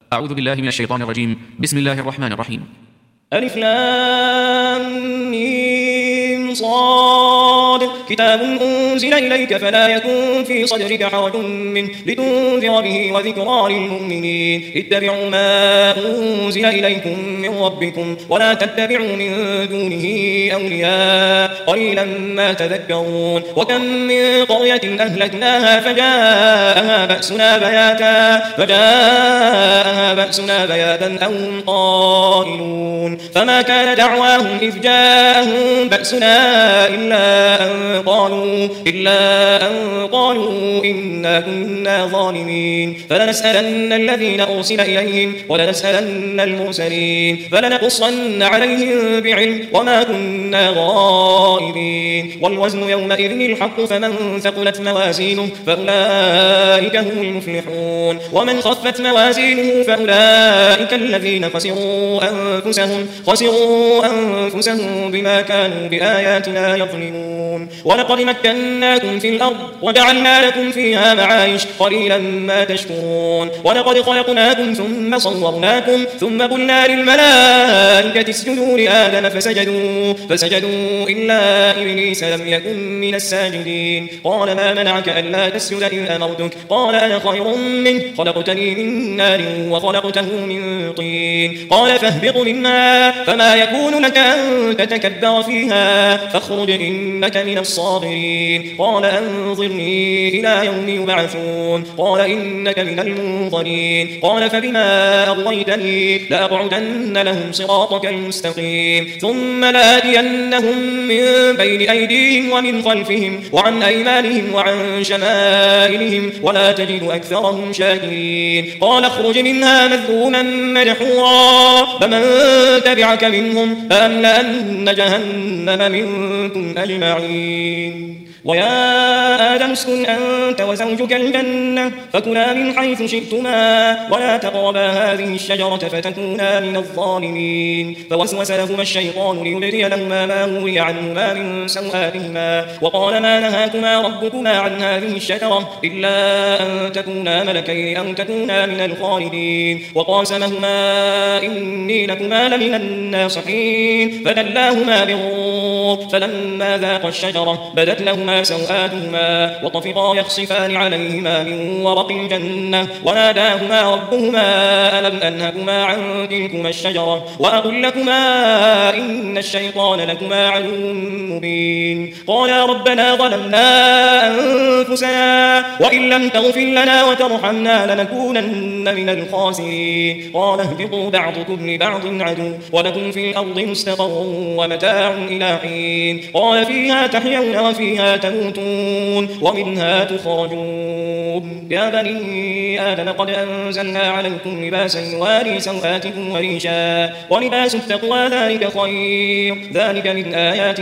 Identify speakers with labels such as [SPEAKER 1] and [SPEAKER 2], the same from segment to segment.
[SPEAKER 1] أعوذ بالله من الشيطان الرجيم. بسم الله الرحمن الرحيم.
[SPEAKER 2] ألف لام ميم صاد كتاب أنزل إليك فلا يكن في صدرك حرج منه لتنذر به وذكرى للمؤمنين اتبعوا ما أنزل إليكم من ربكم ولا تتبعوا من دونه أولياء قليلا ما تذكرون وكم من قرية أهلكناها فجاءها بأسنا بياتا أو هم قائلون فما كان دعواهم إذ جاءهم بأسنا إلا أن قالوا إنا كنا ظالمين فلنسألن الذين أرسل إليهم ولنسألن المرسلين فلنقصن عليهم بعلم وما كنا غائبين والوزن يومئذ الحق فمن ثقلت موازينه فأولئك هم المفلحون ومن خفت موازينه فأولئك الذين خسروا أنفسهم بما كانوا بآياتنا يظلمون ولقد مكناكم في الأرض وجعلنا لكم فيها معايش قليلا ما تشكرون ولقد خلقناكم ثم صورناكم ثم قلنا للملائكة اسجدوا لآدم فسجدوا إلا إبليس لم يكن من الساجدين قال ما منعك ألا تسجد إذ أمرتك قال أنا خير منه خلقتني من نار وخلقته من طين قال فاهبط منها فما يكون لك أن تتكبر فيها فاخرج إنك من الصاغرين قال أنظرني إلى يوم يبعثون قال إنك من المنظرين قال فبما أغويتني لأقعدن لهم صراطك المستقيم ثم لآتينهم من بين أيديهم ومن خلفهم وعن أيمانهم وعن شمائلهم ولا تجد أكثرهم شاكرين قال اخرج منها مذءوما مدحورا فمن تبعك منهم فأملأن جهنم منكم أجمعين ويا آدم اسكن أنت وزوجك الجنة فكلا من حيث شئتما ولا تقربا هذه الشجرة فتكونا من الظالمين فوسوس لهما الشيطان ليبدي لهما ما وري عنهما من سوآتهما وقال ما نهاكما ربكما عن هذه الشجرة إلا أن تكونا ملكين أو تكونا من الخالدين وقاسمهما إني لكما لمن الناصحين فدلاهما بغرور فلما ذاقا الشجرة بدت لهما سوآتهما وطفقا يخصفان عليهما من ورق الجنة وناداهما ربهما ألم أنهكما عن تلكما الشجرة وأقل لكما إن الشيطان لكما عدو مبين قالا ربنا ظلمنا أنفسنا وإن لم تغفر لنا وترحمنا لنكونن من الخاسرين قال اهبطوا بعضكم لبعض عدو ولكم في الأرض مستقر ومتاع إلى حين قال فيها تحيون وفيها تموتون ومنها تخرجون يا بني آدم قد أنزلنا عليكم لباسا يواري سوآتكم وريشا ولباس التقوى ذلك خير ذلك من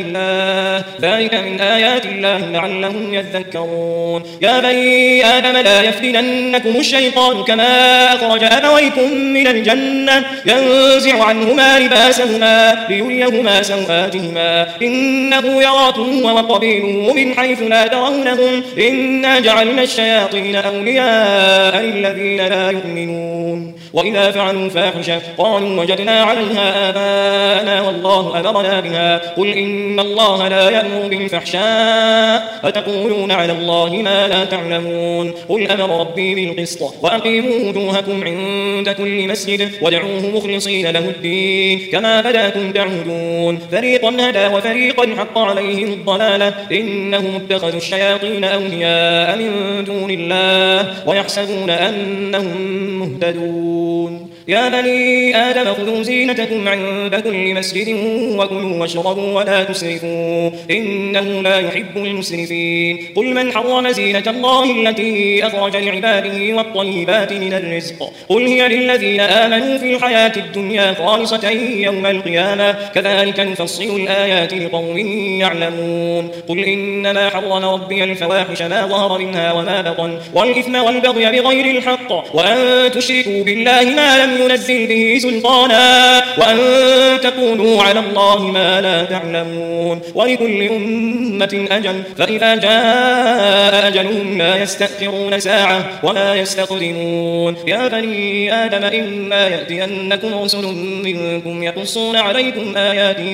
[SPEAKER 2] آيات الله لعلهم يذكرون يا بني آدم لا يفتننكم الشيطان كما أخرج أبويكم من الجنة ينزع عنهما لباسهما ليريهما سوآتهما إنه يراكم وقبيله من حيث لا ترونهم إنا جعلنا الشياطين أولياء للذين لا يؤمنون وإذا فعلوا فاحشة قالوا وجدنا عليها آباءنا والله أمرنا بها قل إن الله لا يأمر بالفحشاء أتقولون على الله ما لا تعلمون قل أمر ربي بالقسط وأقيموا وجوهكم عند كل مسجد وادعوه مخلصين له الدين كما بدأكم تعودون فريقا هدى وفريقا حق عليهم الضلالة إنهم اتخذوا الشياطين أولياء من دون الله ويحسبون أنهم مهتدون يا بني آدم خذوا زينتكم عند كل مسجد وكلوا واشربوا ولا تسرفوا إنه لا يحب المسرفين قل من حرم زينة الله التي أخرج لعباده والطيبات من الرزق قل هي للذين آمنوا في الحياة الدنيا خالصة يوم القيامة كذلك نفصل الآيات لقوم يعلمون قل إنما حرم ربي الفواحش ما ظهر منها وما بطن والإثم والبغي بغير الحق وأن تشركوا بالله ما لم ينزل به سلطانا وأن تقولوا على الله ما لا تعلمون ولكل أمة أجل فإذا جاء أجلهم لا يستأخرون ساعة ولا يستقدمون يا بني آدم إما يأتينكم رسل منكم يقصون عليكم آياتي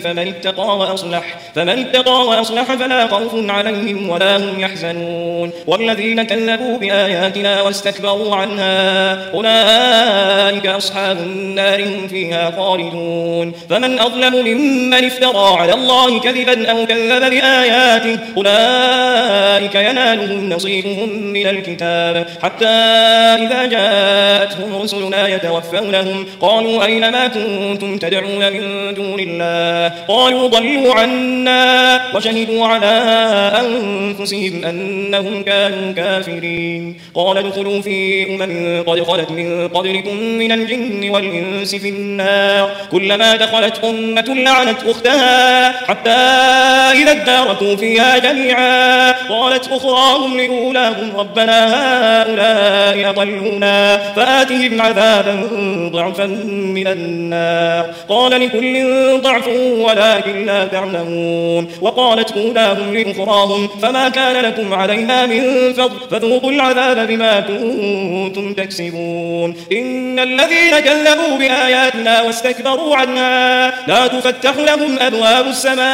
[SPEAKER 2] فمن اتقى وأصلح فلا خوف عليهم ولا هم يحزنون والذين كذبوا بآياتنا واستكبروا عنها أولئك أصحاب النار هم فيها خالدون فمن أظلم ممن افترى على الله كذبا أو كذب بآياته أولئك ينالهم نصيبهم من الكتاب حتى إذا جاءتهم رسلنا يتوفونهم قالوا أين ما كنتم تدعون من دون الله قالوا ضلوا عنا وشهدوا على أنفسهم أنهم كانوا كافرين قال ادخلوا في قد خلت من قبلكم من الجن والإنس في النار كلما دخلت أمة لعنت أختها حتى إذا اداركوا فيها جميعا قالت أخراهم لأولاهم ربنا هؤلاء أضلونا فآتهم عذابا ضعفا من النار قال لكل ضعف ولكن لا تعلمون وقالت أولاهم لأخراهم فما كان لكم علينا من فضل فذوقوا العذاب بما كنتم تكسبون إن الذين كذبوا بآياتنا واستكبروا عنها لا تفتح لهم أبواب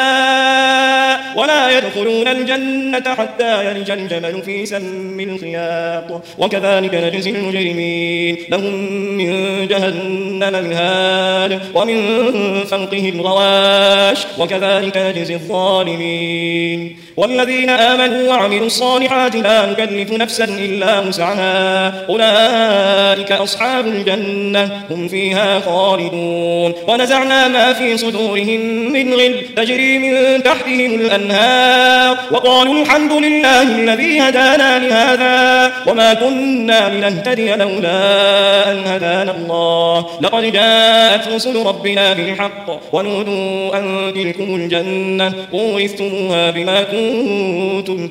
[SPEAKER 2] السماء ولا يدخلون الجنة حتى يلج الجمل في سم الخياط وكذلك نجزي المجرمين لهم من جهنم مهاد ومن فوقهم غواش وكذلك نجزي الظالمين والذين آمنوا وعملوا الصالحات لا نكلف نفسا إلا وسعها أولئك أصحاب الجنة هم فيها خالدون ونزعنا ما في صدورهم من غل تجري من تحتهم الأنهار وقالوا الحمد لله الذي هدانا لهذا وما كنا لنهتدي لولا أن هدانا الله لقد جاءت رسل ربنا بالحق ونودوا أن تلكم الجنة أورثتموها بما كنتم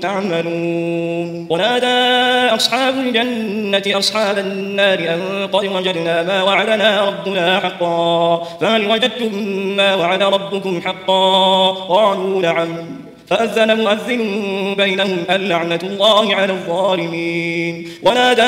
[SPEAKER 2] تعملون ونادى أصحاب الجنة أصحاب النار أن قد وجدنا ما وعدنا ربنا حقا فهل وجدتم ما وعد ربكم حقا قالوا نعم فأذن مؤذن بينهم اللعنة الله على الظالمين ونادى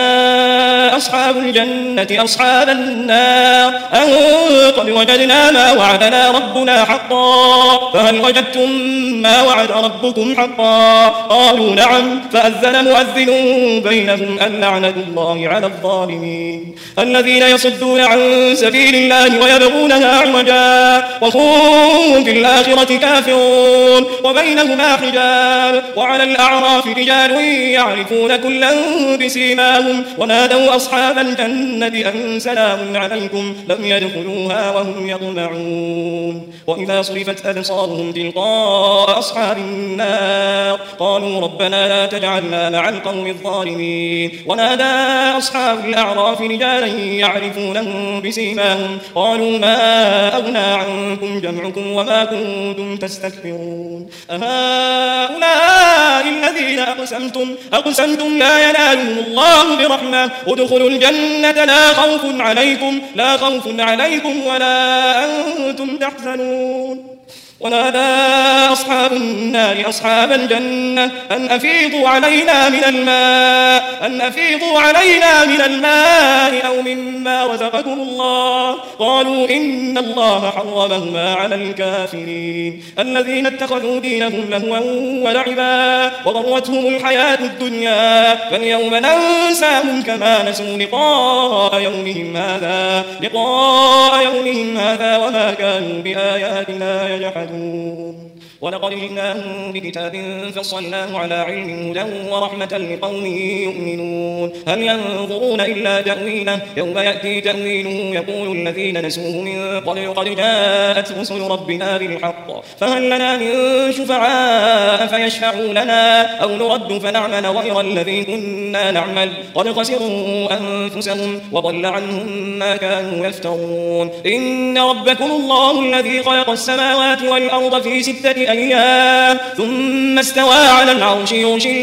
[SPEAKER 2] أصحاب الجنة أصحاب النار أن قد وجدنا ما وعدنا ربنا حقا فهل وجدتم ما وعد ربكم حقا قالوا نعم فأذن مؤذن بينهم اللعنة الله على الظالمين الذين يصدون عن سبيل الله ويبغونها عوجا وهم في الآخرة كافرون وبينهم ما حجاب وعلى الأعراف رجال يعرفون كلا بسيماهم ونادوا أصحاب الجنة أن سلام عليكم لم يدخلوها وهم يطمعون وإذا صرفت أبصارهم تلقاء أصحاب النار قالوا ربنا لا تجعلنا مع القوم الظالمين ونادى أصحاب الأعراف رجالا يعرفونهم بسيماهم قالوا ما أغنى عنكم جمعكم وما كنتم تستكبرون هؤلاء الذين أقسمتم لا ينالهم الله برحمة ادخلوا الجنة لا خوف عليكم ولا أنتم تحزنون ونادى أصحاب النار أصحاب الجنة أن أفيضوا علينا من الماء أو مما رزقكم الله قالوا إن الله حرمهما على الكافرين الذين اتخذوا دينهم لهوا ولعبا وغرتهم الحياة الدنيا فاليوم ننساهم كما نسوا لقاء يومهم هذا وما كانوا بآياتنا يجحدون ولقد جئناهم بكتاب فصلناه على علم هدى ورحمة لقوم يؤمنون هل ينظرون إلا تأويله يوم يأتي تأويله يقول الذين نسوه من قبل قد جاءت رسل ربنا بالحق فهل لنا من شفعاء فيشفعوا لنا أو نرد فنعمل غير الذي كنا نعمل قد خسروا أنفسهم وضل عنهم ما كانوا يفترون إن ربكم الله الذي خلق السماوات والأرض في 6 أيام ثم استوى على العرش يغشي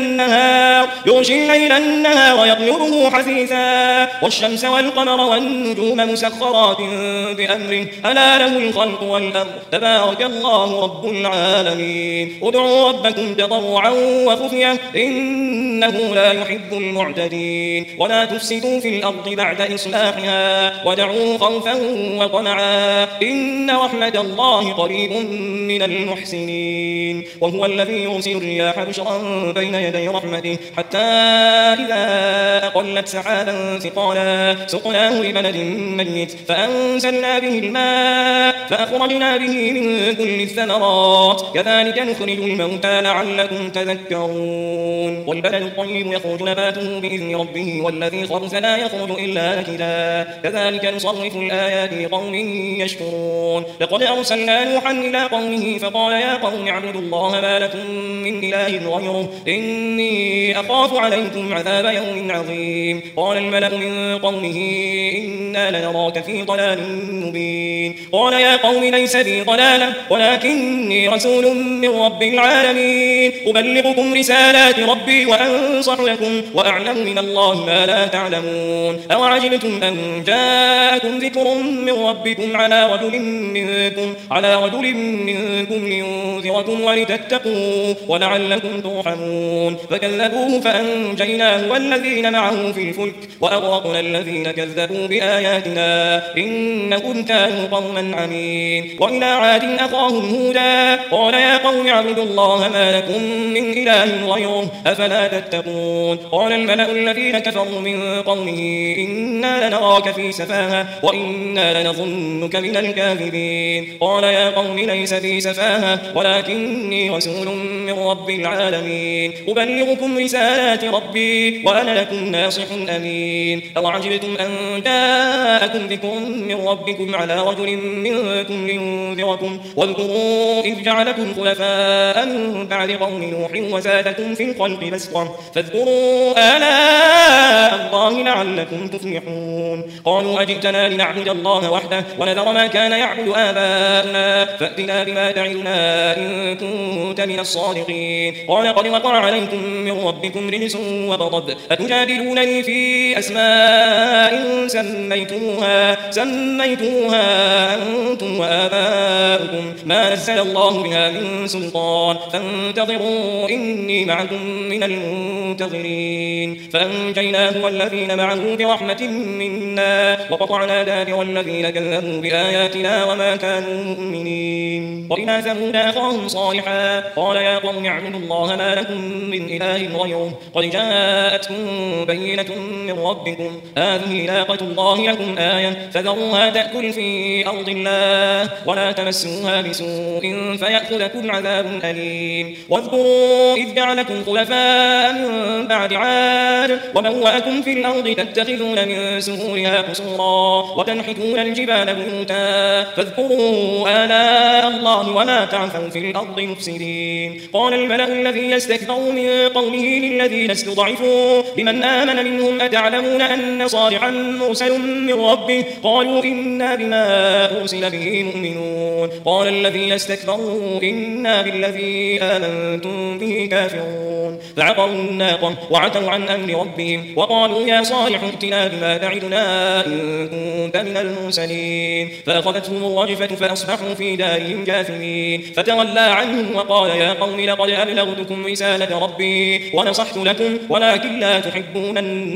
[SPEAKER 2] الليل النهار يطلبه حثيثا والشمس والقمر والنجوم مسخرات بأمره ألا له الخلق والأمر تبارك الله رب العالمين ادعوا ربكم تضرعا وخفية إنه لا يحب المعتدين ولا تفسدوا في الأرض بعد إصلاحها ودعوا خوفا وطمعا إن رحمة الله قريب من المحسنين وهو الذي يرسل الرياح بشرا بين يدي رحمته حتى إذا أقلت سحابا ثقالا سقناه لبلد ميت فأنزلنا به الماء فأخرجنا به من كل الثمرات كذلك نخرج الموتى لعلكم تذكرون والبلد الطيب يخرج نباته بإذن ربه والذي خبث لا يخرج إلا نكدا كذلك نصرف الآيات لقوم يشكرون لقد أرسلنا نوحا إلى قومه فقال يا قوم اعبدوا الله ما لكم من إله غيره إني أخاف عليكم عذاب يوم عظيم قال الملأ من قومه إنا لنراك في ضلال مبين قال يا قوم ليس بي ضلالة ولكني رسول من رب العالمين أبلغكم رسالات ربي وأنصح لكم وأعلم من الله ما لا تعلمون أوعجبتم أن جاءكم ذكر من ربكم على رجل منكم لينذركم ولتتقوا ولعلكم ترحمون فكذبوه فأنجيناه والذين معه في الفلك وأغرقنا الذين كذبوا بآياتنا إنكم كانوا قوما عمين وإلى عاد أخاهم هودا قال يا قوم اعبدوا الله ما لكم من إله غيره أفلا تتقون قال الملأ الذين كفروا من قومه إنا لنراك في سفاهة وإنا لنظنك من الكاذبين قال يا قوم ليس بي سفاهة ولكني رسول من رب العالمين أبلغكم رسالات ربي وأنا لكم ناصح أمين أوعجبتم أن جاءكم ذكر من ربكم على رجل منكم لينذركم واذكروا إذ جعلكم خلفاء من بعد قوم نوح وزادكم في الخلق بسطة فاذكروا آلاء الله لعلكم تفلحون قالوا أجئتنا لنعبد الله وحده ونذر ما كان يعبد آباؤنا فأتنا بما تعدنا إن كنت من الصادقين قال قد وقع عليكم من ربكم رجس وغضب أتجادلونني في أسماء سميتموها أنتم وآباؤكم ما نزل الله بها من سلطان فانتظروا إني معكم من المنتظرين فأنجيناه والذين معه برحمة منا وقطعنا دابر الذين كذبوا بآياتنا وما كانوا مؤمنين وإلى ثمود أخاهم صالحا قال يا قوم اعبدوا الله ما لكم من إله غيره قد جاءتكم بينة من ربكم هذه ناقة الله لكم آية فذروها تأكل في أرض الله ولا تمسوها بسوء فيأخذكم عذاب أليم واذكروا إذ جعلكم خلفاء من بعد عاد وبوأكم في الأرض تتخذون من سهولها قصورا وتنحتون الجبال بيوتا فاذكروا آلاء الله ولا تعثوا في الأرض مفسدين قال الملأ الذين استكبروا من قومه للذين استضعفوا لمن آمن منهم أتعلمون أن صالحا مرسل من ربه قالوا إنا بما أرسل به مؤمنون قال الذين استكبروا إنا بالذي آمنتم به كافرون فعقروا الناقة وعتوا عن أمر ربهم وقالوا يا صالح ائتنا بما تعدنا إن كنت من المرسلين فأخذتهم الرجفة فأصبحوا في دارهم جاثمين فتولى عنهم وقال يا قوم لقد أبلغتكم رسالة ربي ونصحت لكم ولكن لا تحبون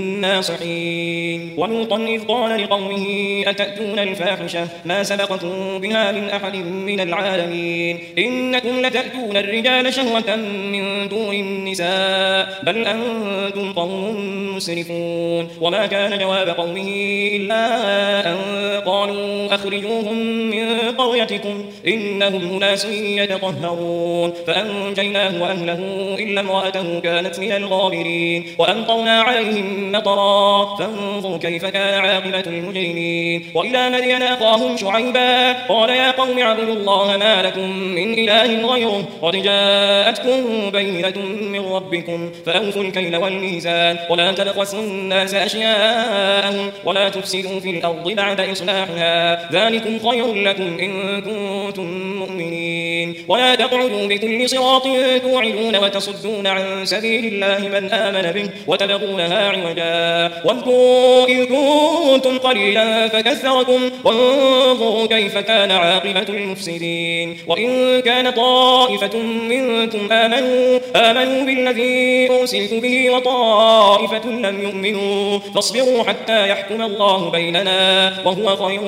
[SPEAKER 2] الناصحين ولوطا إذ قال لقومه أتأتون الفاحشة ما سبقتم بها من أحد من العالمين إنكم لتأتون الرجال شهوة من دون النساء بل أنتم قوم مسرفون وما كان جواب قومه إلا أن قالوا أخرجوهم من قريتكم إنهم أناس يتطهرون فأنجيناه وأهله إلا امرأته كانت من الغابرين وأمطرنا عليهم مطرا فانظر كيف كان عاقبة المجرمين وإلى مدين أخاهم شعيبا قال يا قوم اعبدوا الله ما لكم من إله غيره قد جاءتكم بينة من ربكم فأوفوا الكيل والميزان ولا تبخسوا الناس أشياءهم ولا تفسدوا في الأرض بعد إصلاحها إصلاحها ذلكم خير لكم إن كنتم مؤمنين. ولا تقعدوا بكل صراط توعدون وتصدون عن سبيل الله من آمن به وتبغونها عوجا واذكروا إذ كنتم قليلا فكثركم وانظروا كيف كان عاقبة المفسدين. وإن كان طائفة منكم آمنوا بالذي أرسلت به وطائفة لم يؤمنوا فاصبروا حتى يحكم الله بيننا وهو خير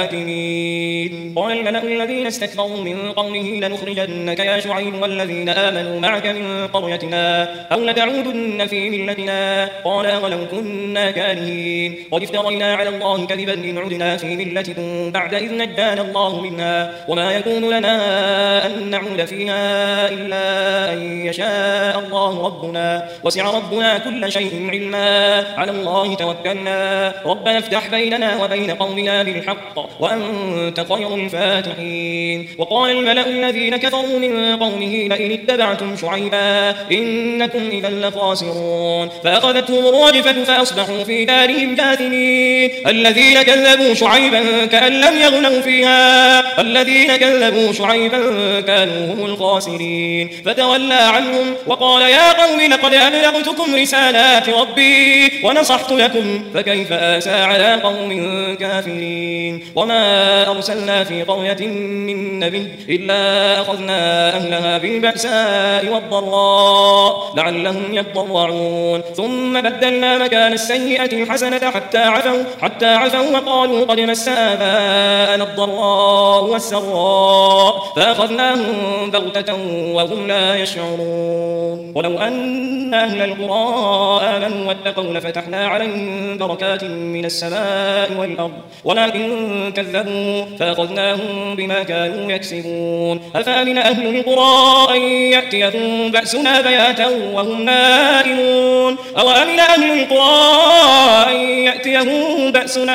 [SPEAKER 2] الحاكمين. قال الملأ الذين استكبروا من قومه لنخرجنك يا شعيب والذين آمنوا معك من قريتنا أو لتعودن في ملتنا قال ولو كنا كارهين قد افترينا على الله كذبا إن عدنا في ملتكم بعد إذ نجانا الله منها وما يكون لنا أن نعود فيها إلا أن يشاء الله ربنا وسع ربنا كل شيء علما على الله توكلنا ربنا افتح بيننا وبين قومنا بالحق وأنت خير الفاتحين. وقال الملأ الذين كفروا من قومه لئن اتبعتم شعيبا إنكم إذا لخاسرون فأخذتهم الرجفة فأصبحوا في دارهم جاثمين. الذين كذبوا شعيبا كأن لم يغنوا فيها الذين كذبوا شعيبا كانوا هم الخاسرين فتولى عنهم وقال يا قوم لقد أبلغتكم رسالات ربي ونصحت لكم فكيف آسى على قوم كافرين. وما أرسلنا في قرية من نبي إلا أخذنا أهلها بالبأساء والضراء لعلهم يضرعون ثم بدلنا مكان السيئة الحسنة حتى عفوا وقالوا قد مس آباءنا الضراء والسراء فأخذناهم بغتة وهم لا يشعرون. ولو أن أهل القرى آمنوا واتقوا لفتحنا عليهم بركات من السماء والأرض ولكن كذبوا فأخذناهم بما كانوا يكسبون. أفأمن أهل القرى أن يأتيهم بأسنا بياتا وهم نائمون أو أمن أهل القرى أن يأتيهم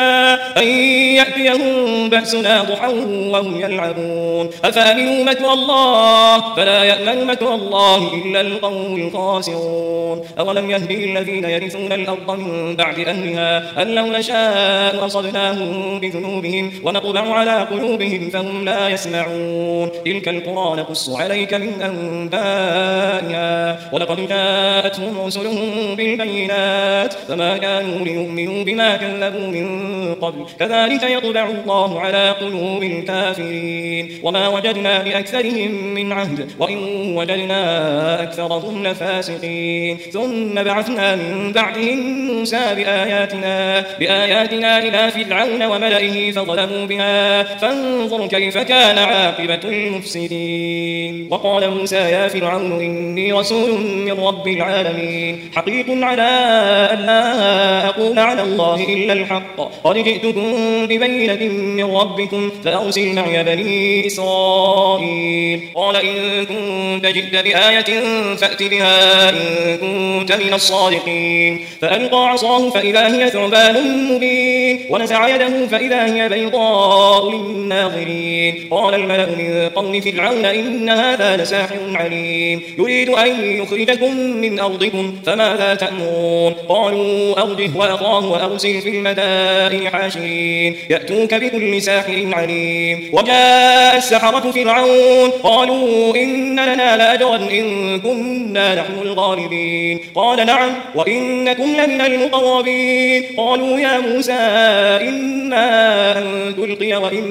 [SPEAKER 2] بأسنا ضحى وهم يلعبون. أفأمنوا مكر الله فلا يأمن مكر الله إلا القوم الخاسرون. أولم يهدي الذين يرثون الأرض من بعد أهلها أن لو نشاء أصبناهم بذنوبهم ونطبع على قلوبهم فهم لا يسمعون. تلك القرى نقص عليك من أنبائها ولقد جاءتهم رسلهم بالبينات فما كانوا ليؤمنوا بما كذبوا من قبل كذلك يطبع الله على قلوب الكافرين. وما وجدنا لأكثرهم من عهد وإن وجدنا أكثرهم لفاسقين. ثم بعثنا من بعدهم موسى بآياتنا إلى فرعون وملئه فظلموا بها فانظر كيف كان عاقبة المفسدين. وقال موسى يا فرعون إني رسول من رب العالمين حقيق على أن لا أقول على الله إلا الحق قد جئتكم ببينة من ربكم فأرسل معي بني إسرائيل. قال إن كنت جئت بآية فأت بها إن كنت من الصادقين. فألقى عصاه فإذا هي ثعبان مبين ونزع يده فإذا هي بيضاء للناظرين. قال الملأ من قوم فرعون إن هذا لساحر عليم يريد أن يخرجكم من أرضكم فماذا تأمرون. قالوا أرجه وأخاه وأرسل في المدائن حاشرين يأتوك بكل ساحر عليم. وجاء السحرة فرعون قالوا إن لنا لأجرا إن كنا نحن الغالبين. قال نعم وإنكم لمن المقربين. قالوا يا موسى إما أن تلقي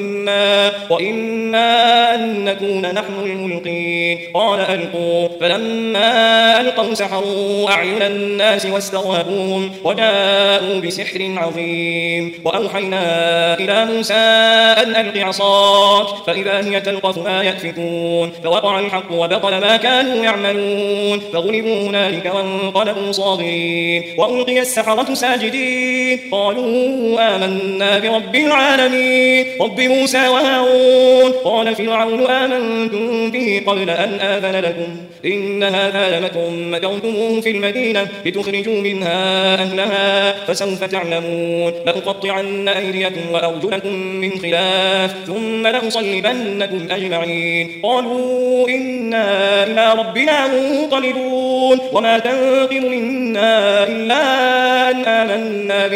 [SPEAKER 2] وإما أن نكون نحن الملقين. قال ألقوا فلما ألقوا سحروا أعين الناس واسترهبوهم وجاءوا بسحر عظيم. وأوحينا إلى موسى أن ألق عصاك فإذا هي تلقف ما يأفكون. فوقع الحق وبطل ما كانوا يعملون فغلبوا هنالك وانقلبوا صاغرين. وألقي السحرة ساجدين قالوا آمنا برب العالمين رب موسى وهارون. قال فرعون آمنتم به قبل أن آذن لكم إن هذا لمكر مكرتموه في المدينة لتخرجوا منها أهلها فسوف تعلمون. لأقطعن أيديكم وأرجلكم من خلاف ثم لأصلبنكم أجمعين. قالوا إنا إلى ربنا منقلبون. يعملون وما تنقم منا إلا أن آمنا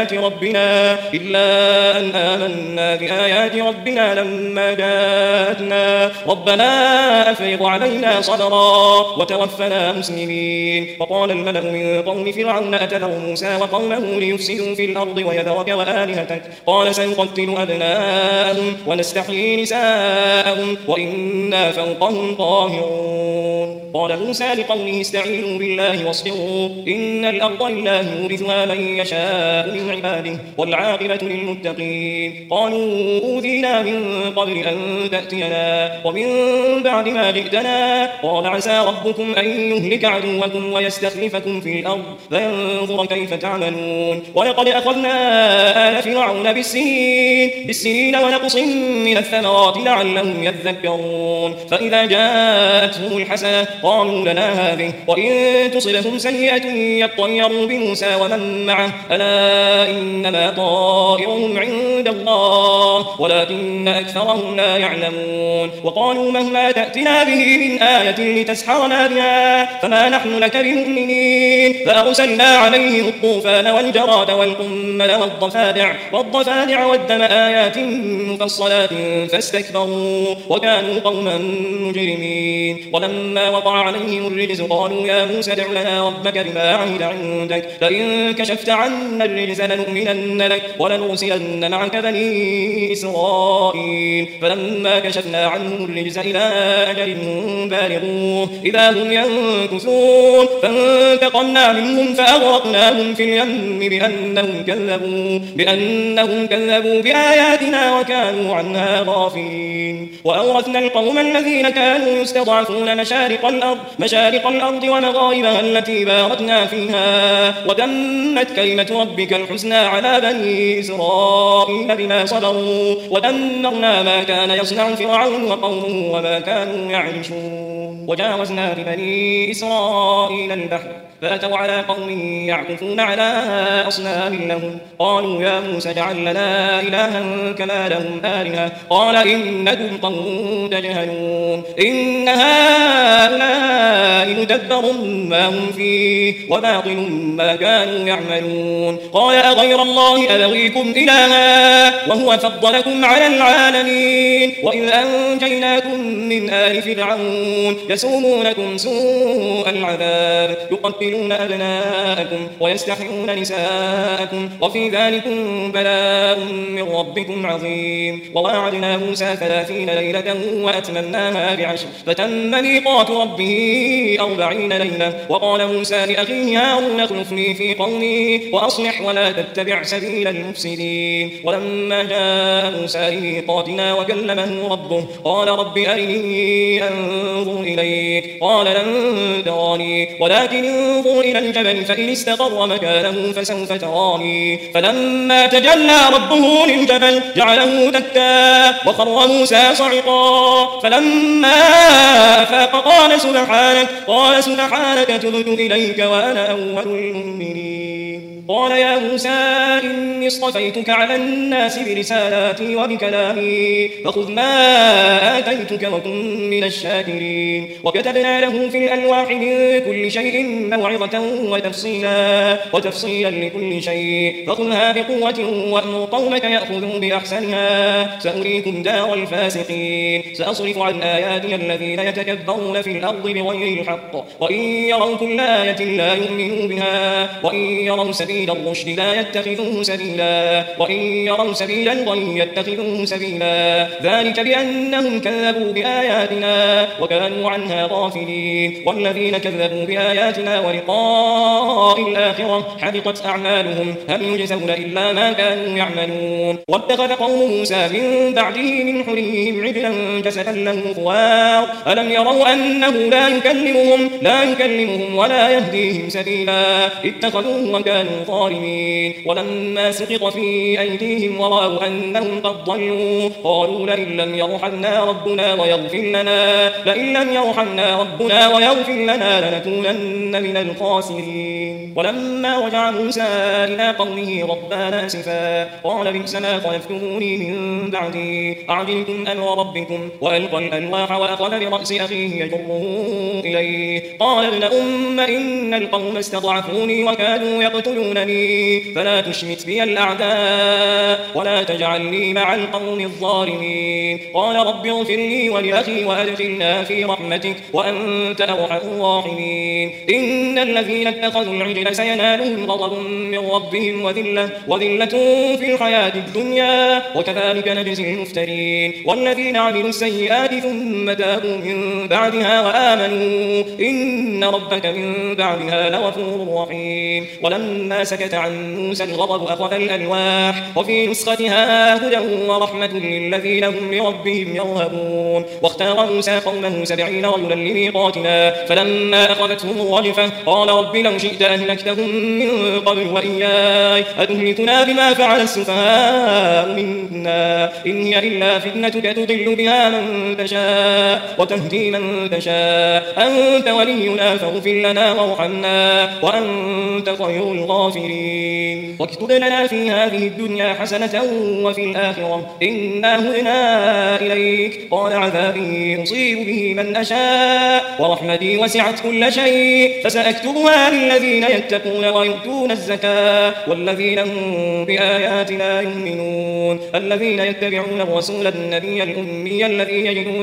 [SPEAKER 2] بآيات ربنا لما جاءتنا ربنا أفرغ علينا صبرا وتوفنا مسلمين. وقال الملأ من قوم فرعون أتذر موسى وقومه ليفسدوا في الأرض ويذرك وآلهتك قال سنقتل أبناءهم ونستحيي نساءهم وإنا فوقهم قاهرون. قال موسى لقومه استعينوا بالله واصبروا إن الأرض لله يورثها من يشاء من عباده والعاقبة للمتقين. قالوا أوذينا من قبل أن تأتينا ومن بعد ما جئتنا قال عسى ربكم أن يهلك عدوكم ويستخلفكم في الأرض فينظر كيف تعملون. ولقد أخذنا آل فرعون بالسنين ونقص من الثمرات لعلهم يذكرون. فإذا جاءتهم الحسنة قالوا لنا هذه وإن تصبهم سيئة يطيروا بموسى ومن معه ألا إنما طائرهم عند الله ولكن أكثرهم لا يعلمون. وقالوا مهما تأتنا به من آية لتسحرنا بها فما نحن لك بمؤمنين. فأرسلنا عليهم الطوفان والجراد والقمل والضفادع والدم آيات مفصلات فاستكبروا وكانوا قوما مجرمين. ولما وقع عليهم الرجز قالوا يا موسى ادع لنا ربك بما عهد عندك لئن كشفت عنا الرجز لنؤمنن لك ولنرسلن معك بني إسرائيل. فلما كشفنا عنهم الرجز إلى أجل بالغوه إذا هم ينكثون فانتقمنا منهم فأغرقناهم في اليم بأنهم كذبوا بآياتنا وكانوا عنها غافلين. وأورثنا القوم الذين كانوا يستضعفون مشارق الأرض ومغاربها التي باركنا فيها وتمت كلمة ربك الحسنى على بني إسرائيل بما صبروا ودمرنا ما كان يصنع فرعون وقومه وما كانوا يعرشون. وجاوزنا ببني إسرائيل البحر فأتوا على قوم يعكفون على أصنام لهم قالوا يا موسى اجعل لنا إلها كما لهم آلهة قال إنكم قوم تجهلون إن هؤلاء مدبر ما هم فيه وباطل ما كانوا يعملون. قال أغير الله أبغيكم إلها وهو فضلكم على العالمين وإذ أنجيناكم من آل فرعون يسومونكم سوء العذاب يقتلون أبناءكم ويستحيون نساءكم وفي ذلكم بلاء من ربكم عظيم. وواعدنا موسى 30 ليلة وأتممناها ب10 فتم ميقات ربه 40 ليلة. وقال موسى لأخيه هارون اخلفني في قومي وأصلح ولا تتبع سبيل المفسدين. ولما جاء موسى لميقاتنا وكلمه ربه قال رب أرني أنظر إليك قال لن تراني ولكن انظر إلى الجبل فإن استقر مكانه فسوف تراني. فلما تجلى ربه للجبل جعله دكا وخر موسى صعقا فلما أفاق قال سبحانك تبت إليك وأنا أول المؤمنين. قال يا موسى إني اصطفيتك على الناس برسالاتي وبكلامي فخذ ما آتيتك وكن من الشاكرين. وكتبنا له في الألواح من كل شيء موعظة وتفصيلا لكل شيء فخذها بقوة وأمر قومك يأخذوا بأحسنها سأريكم دار الفاسقين. سأصرف عن آياتي الذين يتكبرون في الأرض بغير الحق وإن يروا كل آية لا يؤمنوا بها وإن يروا سبيل الرشد لا يتخذوه سبيلا وإن يروا سبيل الغي يتخذوه سبيلا ذلك بأنهم كذبوا بآياتنا وكانوا عنها غافلين. والذين كذبوا بآياتنا ولقاء الآخرة حبطت أعمالهم هل يجزون إلا ما كانوا يعملون. واتخذ قوم موسى من بعده من حليهم عجلا جسدا له خوار ألم يروا أنه لا يكلمهم ولا يهديهم سبيلا اتخذوه وكانوا ظالمين. ولما سقط في أيديهم ورأوا أنهم قد ضلوا قالوا لئن لم يرحمنا ربنا ويغفر لنا لنكونن من الخاسرين. ولما رجع موسى إلى قومه غضبان آسفا قال بئس ما خلفتموني من بعدي أعجلتم أمر ربكم وألقى الألواح وأخذ برأس أخيه يجره إليه قال ابن أم إن القوم استضعفوني وكادوا يقتلونني فلا تشمت بي الأعداء ولا تجعلني مع القوم الظالمين قال رب اغفر لي ولأخي وأدخلنا في رحمتك وأنت أرحم الراحمين إن الذين اتخذوا العجل سينالهم غضب من ربهم وذلة في الحياة الدنيا وكذلك نجزي المفترين والذين عملوا السيئات ثم تابوا من بعدها وآمنوا إن ربك من بعدها لغفور رحيم ولما سكت عن موسى الغضب أخذ الألواح وفي نسختها هدى ورحمة للذين هم لربهم يرهبون واختار موسى قومه 70 رجلا لميقاتنا فلما أخذتهم الرجفة قال رب لو شئت أهلكتهم من قبل وإياي أتهلكنا بما فعل السفهاء منا إن هي إلا فتنتك تضل بها من تشاء وتهدي من تشاء أنت ولينا فاغفر لنا وارحمنا وأنت خير الغافرين واكتب لنا في هذه الدنيا حسنة وفي الآخرة إنا هدنا إليك قال عذابي أصيب به من أشاء ورحمتي وسعت كل شيء فسأكتبها للذين يتقون ويؤتون الزكاة والذين هم بآياتنا يؤمنون الذين يتبعون الرسول النبي الأمي الذي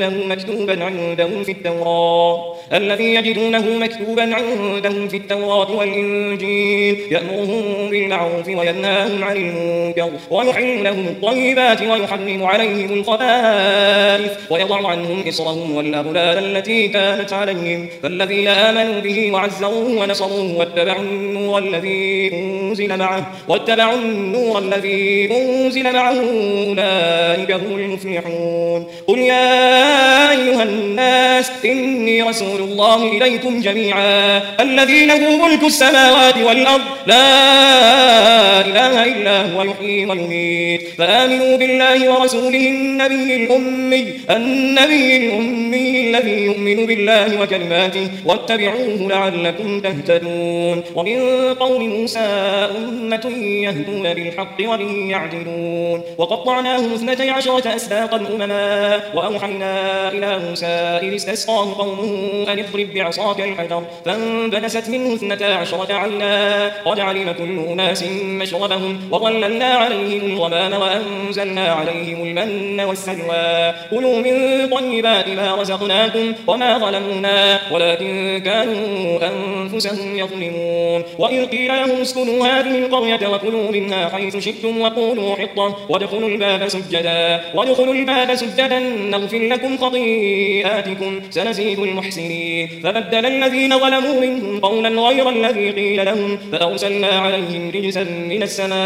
[SPEAKER 2] يجدونه مكتوبا عندهم في التوراة والإنجيل يأمرهم بالمعروف وينهاهم عن المنكر ويحل لهم الطيبات ويحرم عليهم الخبائث ويضع عنهم إصرهم والأغلال التي كانت عليهم فالذين آمنوا به وعزروه ونصروه واتبعوا النور الذي أنزل معه أولئك هم المفلحون قل يا أيها الناس إني رسول الله إليكم جميعا الذي له ملك السماوات والأرض لا إله إلا هو يحيي ويميت فآمنوا بالله ورسوله النبي الأمي الذي يؤمن بالله وكلماته واتبعوه لعلكم تهتدون ومن قوم موسى أمة يهدون بالحق وبه يعدلون وقطعناهم 12 أسباطا أمما وأوحينا إلى موسى إذ استسقاه قومه أن اضرب بعصاك الحجر فانبجست منه 12 عينا قد علم كل أناس مشربهم وظللنا عليهم الغمام وأنزلنا عليهم المن والسلوى كلوا من طيبات ما رزقناكم وما ظلمونا ولكن كانوا أنفسهم يظلمون وإذ قيل لهم اسكنوا هذه القرية وكلوا منها حيث شئتم وقولوا حطة وادخلوا الباب سجدا نغفر لكم خطيئاتكم سنزيد المحسنين فبدل الذين ظلموا منهم قولا غير الذي قيل لهم فأرسلنا عليهم رجزا من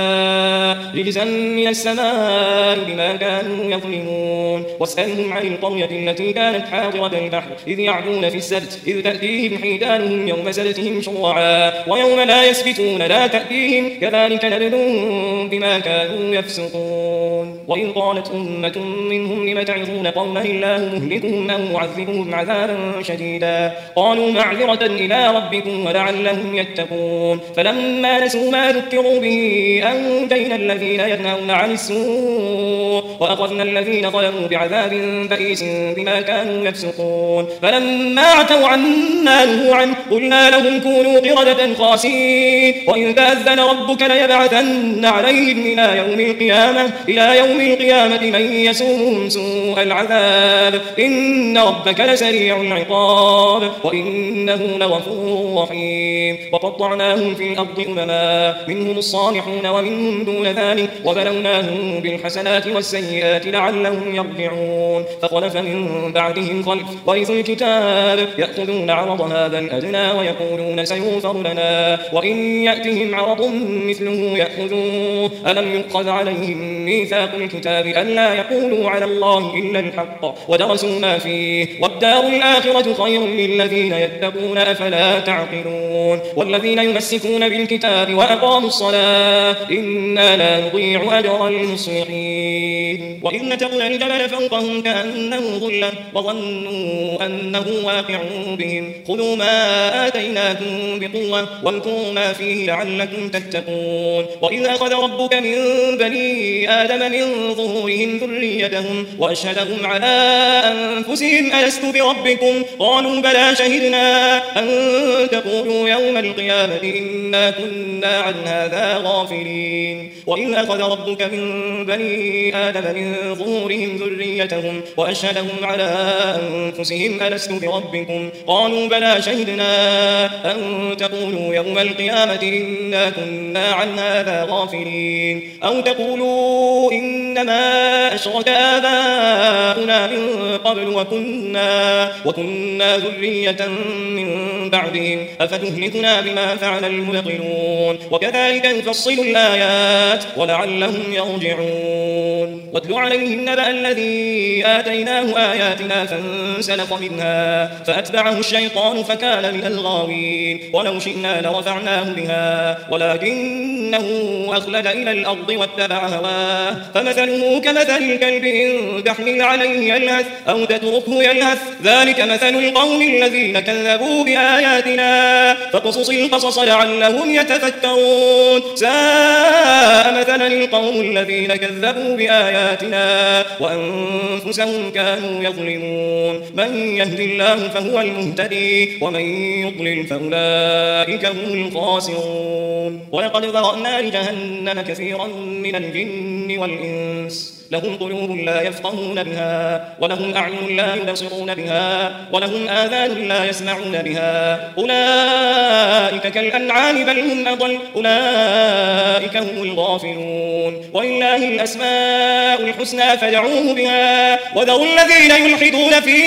[SPEAKER 2] السماء بما كانوا يظلمون واسألهم عن القرية التي كانت حاضرة البحر إذ يعدون في السبت إذ تأتيهم حيتانهم يوم سبتهم شرعا ويوم لا يسبتون لا تأتيهم كذلك نبلوهم بما كانوا يفسقون وإذ قالت أمة منهم لم تعظون قوما الله مهلكهم أو معذبهم عذابا شديدا قالوا معذرة إلى ربكم ولعلهم يتقون فلما نسوا ما ذكروا به أنجينا الذين ينهون عن السوء وأخذنا الذين ظلموا بعذاب بئيس بما كانوا يفسقون فلما عتوا عما نهوا عنه قلنا لهم كونوا قردة خاسئين وإن تأذن ربك ليبعثن عليهم إلى يوم القيامة من يسومهم سوء العذاب إن ربك لسريع العقاب وإنه لغفور رحيم وقطعناهم في الأرض أمما منهم الصالحون ومنهم دون ذلك وبلوناهم بالحسنات والسيئات لعلهم يرجعون فخلف من بعدهم خلف ورثوا الكتاب يأخذون عرض هذا الأدنى ويقولون سيغفر لنا وإن يأتهم عرض مثله يأخذوه ألم يؤخذ عليهم ميثاق الكتاب ألا يقولوا على الله إلا الحق ودرسوا ما فيه والدار الآخرة خير للذين يتقون أفلا تعقلون والذين يمسكون بالكتاب وأقاموا الصلاة إنا لا نضيع أجر المصلحين وإذ نتقنا الجبل فوقهم كأنه ظلة وظنوا أنه واقع بهم خذوا ما آتيناكم بقوة واذكروا ما فيه لعلكم تتقون. وإذ أخذ ربك من بني آدم من ظهورهم ذريتهم وأشهدهم على أنفسهم ألست بربكم قالوا بلى شهدنا أن تقولوا يوم القيامة إنا كنا عن هذا غافلين. وإذ أخذ ربك من بني آدم من ظهورهم ذريتهم وأشهدهم على أنفسهم ألست بربكم قالوا بلى شهدنا أن تقولوا يوم القيامة إنا كنا عن هذا غافلين. أو تقولوا إنما أشرك آباؤنا من قبل وكنا ذرية من بعدهم أفتهلكنا بما فعل المبطلون. وكذلك نفصل الآيات ولعلهم يرجعون. واتل عليهم نبأ الذي آتيناه آياتنا فانسلخ منها فأتبعه الشيطان فكان من الغاوين. ولو شئنا لرفعناه بها ولكنه أخلد إلى الأرض واتبع هواه فمثله كمثل الكلب إن تحمل عليه يلهث أو تتركه يلهث ذلك مثل القوم الذين كذبوا بآياتنا فاقصص القصص لعلهم يتفكرون. ساء مثلا القوم الذين كذبوا بآياتنا وأنفسهم كانوا يظلمون. من يهد الله فهو المهتدي ومن يضلل فأولئك هم الخاسرون. ولقد ذرأنا لجهنم كثيرا من الجن والإنس لهم قلوب لا يفقهون بها ولهم أعين لا يبصرون بها ولهم آذان لا يسمعون بها أولئك كالأنعام بل هم أضل أولئك هم الغافلون. ولله الأسماء الحسنى فادعوه بها وذروا الذين يلحدون في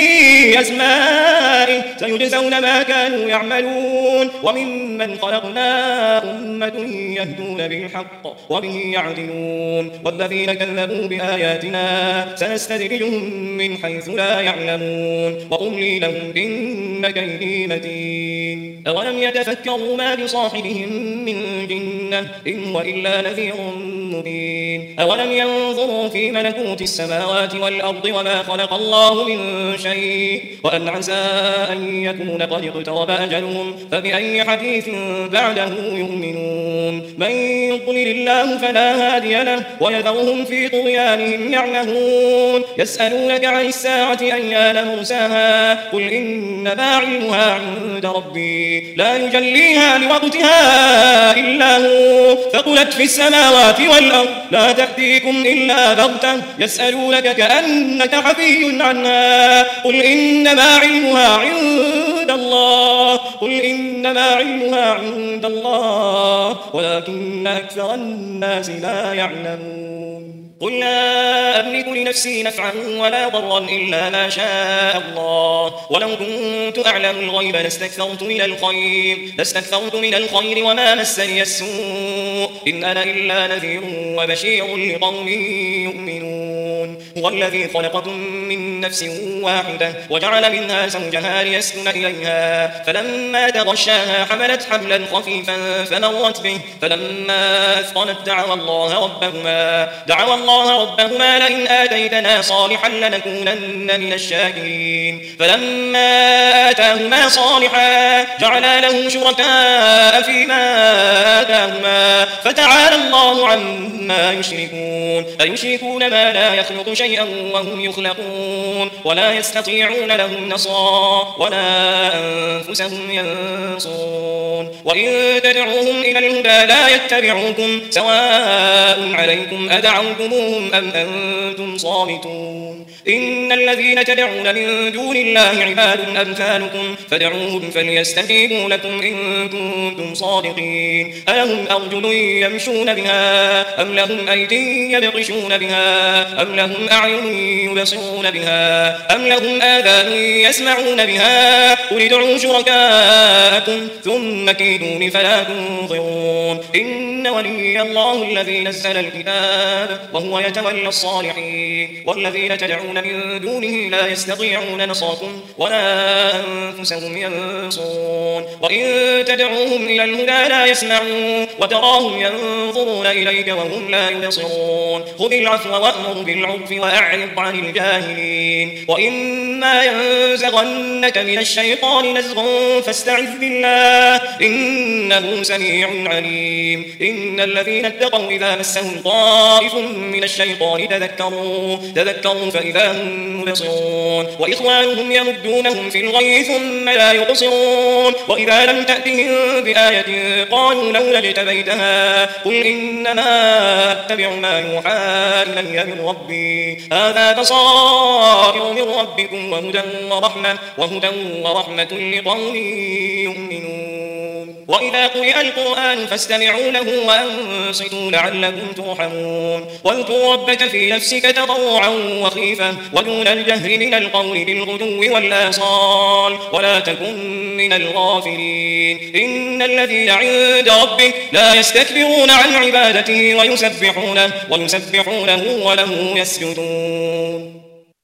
[SPEAKER 2] أسمائه سيجزون ما كانوا يعملون. وممن خلقنا أمة يهدون بالحق وبه يعدلون. والذين كذبوا بآياتنا سنستدرجهم من حيث لا يعلمون وأملي لهم إن كيدي متين. أولم يتفكروا ما بصاحبهم من جنة إن هو إلا نذير مبين. أولم ينظروا في ملكوت السماوات والأرض وما خلق الله من شيء وأن عسى أن يكون قد اقترب أجلهم فبأي حديث بعده يؤمنون. من يضلل الله فلا هادي له ويذرهم في طغيانهم يعمهون. يسألونك عن الساعة أيان مرساها قل إنما علمها عند ربي لا يجليها لوقتها إلا هو ثقلت في السماوات والأرض لا تأتيكم إلا بغتة يسألونك كأنك حفي عنها قل إنما علمها عند الله ولكن أكثر الناس لا يعلمون. قل لا أملك لنفسي نفعا ولا ضرا إلا ما شاء الله ولو كنت أعلم الغيب لاستكثرت من الخير وما مسني السوء إن أنا إلا نذير وبشير لقوم يؤمنون. هو الذي خلقكم من نفس واحدة وجعل منها زوجها ليسكن إليها فلما تغشاها حملت حملا خفيفا فمرت به فلما أثقلت دعوا الله ربهما لئن آتيتنا صالحا لنكونن من الشاكرين. فلما آتاهما صالحا جعلا له شركاء فيما آتاهما فتعالى الله عما يشركون. أيشركون ما لا يخلق شيئا وهم يخلقون ولا يستطيعون لهم نصرا ولا أنفسهم ينصرون. وإن تدعوهم إلى الهدى لا يتبعوكم سواء عليكم أدعوتموهم أم أنتم صامتون. إن الذين تدعون من دون الله عباد أمثالكم فادعوهم فليستجيبوا لكم إن كنتم صادقين. ألهم أرجل يمشون بها أم لهم أيدي يبطشون بها أم لهم أعين يبصرون بها أم لهم آذان يسمعون بها قل ادعوا شركاءكم ثم كيدون فلا تنظرون. إن ولي الله الذي نزل الكتاب وهو يتولى الصالحين. والذين تدعون من دونه لا يستطيعون نصركم ولا أنفسهم ينصرون. وإن تدعوهم إلى الهدى لا يسمعون وتراهم ينظرون إليك وهم لا يبصرون. خذ العفو وأمر بالعرف وأعرض عن الجاهلين وإما ينزغنك من الشيطان نزغ فاستعذ بالله إنه سميع عليم إن الذين اتقوا إذا مسهم طائف من الشيطان تذكروا فإذا هم مبصرون وإخوانهم يمدونهم في الغي ثم لا يقصرون وإذا لم تأتهم بآية قالوا لولا اجتبيتها قل إنما أتبع ما يوحى إلي من ربي هذا بصائر من ربكم وهدى ورحمة لقوم يؤمنون وإذا قرئ القرآن فاستمعوا له وأنصتوا لعلكم ترحمون واذكر ربك في نفسك تضرعا وخيفة ودون الجهر من القول بالغدو والآصال ولا تكن من الغافلين إن الذين عند ربك لا يستكبرون عن عبادته ويسبحونه وله يسجدون